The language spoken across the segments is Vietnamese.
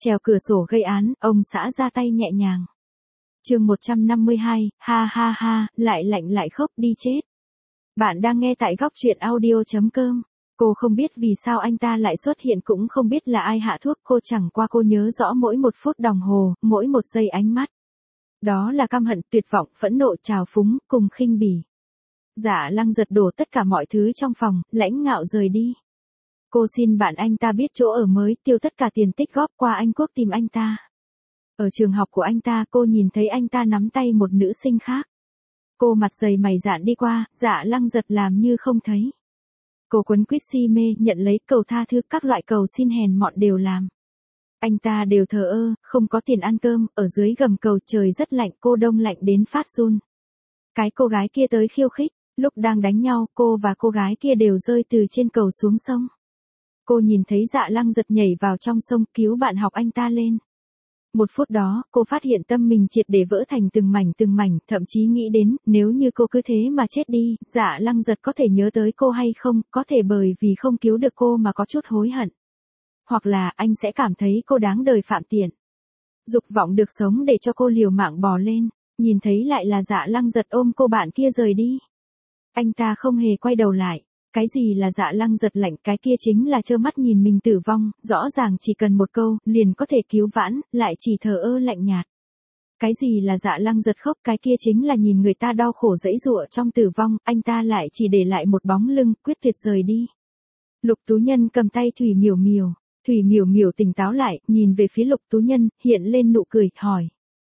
Trèo cửa sổ gây án, ông xã ra tay nhẹ nhàng. Chương 152, ha ha ha, lại lạnh lại khóc đi chết. Bạn đang nghe tại góc truyện audio.com. Cô không biết vì sao anh ta lại xuất hiện, cũng không biết là ai hạ thuốc, cô chẳng qua cô nhớ rõ mỗi một phút đồng hồ, mỗi một giây ánh mắt. Đó là căm hận, tuyệt vọng, phẫn nộ, trào phúng, cùng khinh bỉ. Dạ Lăng giật đổ tất cả mọi thứ trong phòng, lãnh ngạo rời đi. Cô xin bạn anh ta biết chỗ ở mới, tiêu tất cả tiền tích góp qua Anh Quốc tìm anh ta. Ở trường học của anh ta, cô nhìn thấy anh ta nắm tay một nữ sinh khác. Cô mặt dày mày dạn đi qua, Dạ Lăng giật làm như không thấy. Cô quấn quýt si mê, nhận lấy, cầu tha thứ, các loại cầu xin hèn mọn đều làm. Anh ta đều thờ ơ, không có tiền ăn cơm, ở dưới gầm cầu trời rất lạnh, cô đông lạnh đến phát run. Cái cô gái kia tới khiêu khích, lúc đang đánh nhau, cô và cô gái kia đều rơi từ trên cầu xuống sông. Cô nhìn thấy Dạ Lăng giật nhảy vào trong sông cứu bạn học anh ta lên. Một phút đó, cô phát hiện tâm mình triệt để vỡ thành từng mảnh, thậm chí nghĩ đến, nếu như cô cứ thế mà chết đi, Dạ Lăng giật có thể nhớ tới cô hay không, có thể bởi vì không cứu được cô mà có chút hối hận. Hoặc là anh sẽ cảm thấy cô đáng đời phạm tiện. Dục vọng được sống để cho cô liều mạng bò lên, nhìn thấy lại là Dạ Lăng giật ôm cô bạn kia rời đi. Anh ta không hề quay đầu lại. Cái gì là Dạ Lăng giật lạnh, cái kia chính là trơ mắt nhìn mình tử vong, rõ ràng chỉ cần một câu, liền có thể cứu vãn, lại chỉ thờ ơ lạnh nhạt. Cái gì là Dạ Lăng giật khóc, cái kia chính là nhìn người ta đau khổ giãy giụa trong tử vong, anh ta lại chỉ để lại một bóng lưng, quyết tuyệt rời đi. Lục Tú Nhân cầm tay Thủy Miểu Miểu. Thủy Miểu Miểu tỉnh táo lại, nhìn về phía Lục Tú Nhân, hiện lên nụ cười, hỏi.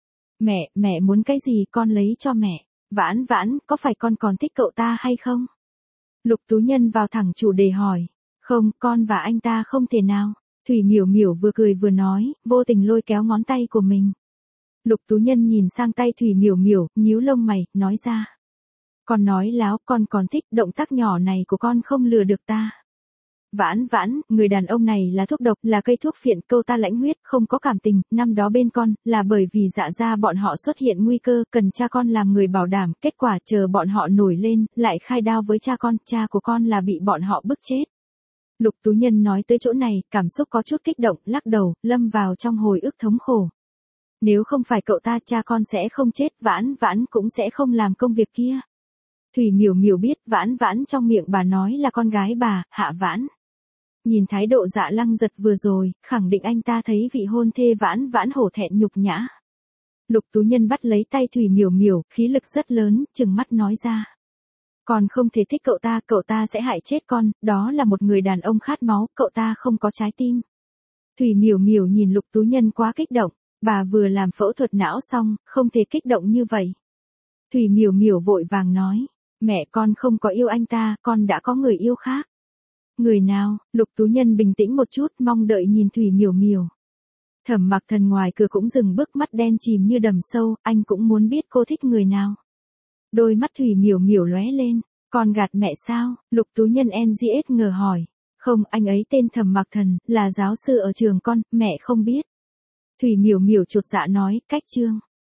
Mẹ muốn cái gì con lấy cho mẹ. Vãn Vãn, có phải con còn thích cậu ta hay không? Lục Tú Nhân vào thẳng chủ đề hỏi. Không, con và anh ta không thể nào. Thủy Miểu Miểu vừa cười vừa nói, vô tình lôi kéo ngón tay của mình. Lục Tú Nhân nhìn sang tay Thủy Miểu Miểu, nhíu lông mày, nói ra. Con nói láo, con còn thích, động tác nhỏ này của con không lừa được ta. Vãn Vãn, người đàn ông này là thuốc độc, là cây thuốc phiện, câu ta lãnh huyết, không có cảm tình, năm đó bên con, là bởi vì Dạ gia bọn họ xuất hiện nguy cơ, cần cha con làm người bảo đảm, kết quả chờ bọn họ nổi lên, lại khai đao với cha con, cha của con là bị bọn họ bức chết. Lục Tú Nhân nói tới chỗ này, cảm xúc có chút kích động, lắc đầu, lâm vào trong hồi ức thống khổ. Nếu không phải cậu ta, cha con sẽ không chết, Vãn Vãn cũng sẽ không làm công việc kia. Thủy Miểu Miểu biết, Vãn Vãn trong miệng bà nói là con gái bà, Hạ Vãn. Nhìn thái độ Dạ Lăng giật vừa rồi, khẳng định anh ta thấy vị hôn thê Vãn Vãn hổ thẹn nhục nhã. Lục Tú Nhân bắt lấy tay Thủy Miểu Miểu, khí lực rất lớn, trừng mắt nói ra. Con không thể thích cậu ta sẽ hại chết con, đó là một người đàn ông khát máu, cậu ta không có trái tim. Thủy Miểu Miểu nhìn Lục Tú Nhân quá kích động, bà vừa làm phẫu thuật não xong, không thể kích động như vậy. Thủy Miểu Miểu vội vàng nói, mẹ con không có yêu anh ta, con đã có người yêu khác. Người nào? Lục Tú Nhân bình tĩnh một chút, mong đợi nhìn Thủy Miểu Miểu. Thẩm Mặc Thần ngoài cửa cũng dừng bước, mắt đen chìm như đầm sâu, anh cũng muốn biết cô thích người nào. Đôi mắt Thủy Miểu Miểu lóe lên, con gạt mẹ sao? Lục Tú Nhân NGS ngờ hỏi. Không, anh ấy tên Thẩm Mặc Thần, là giáo sư ở trường con, mẹ không biết. Thủy Miểu Miểu chột dạ nói, cách chương.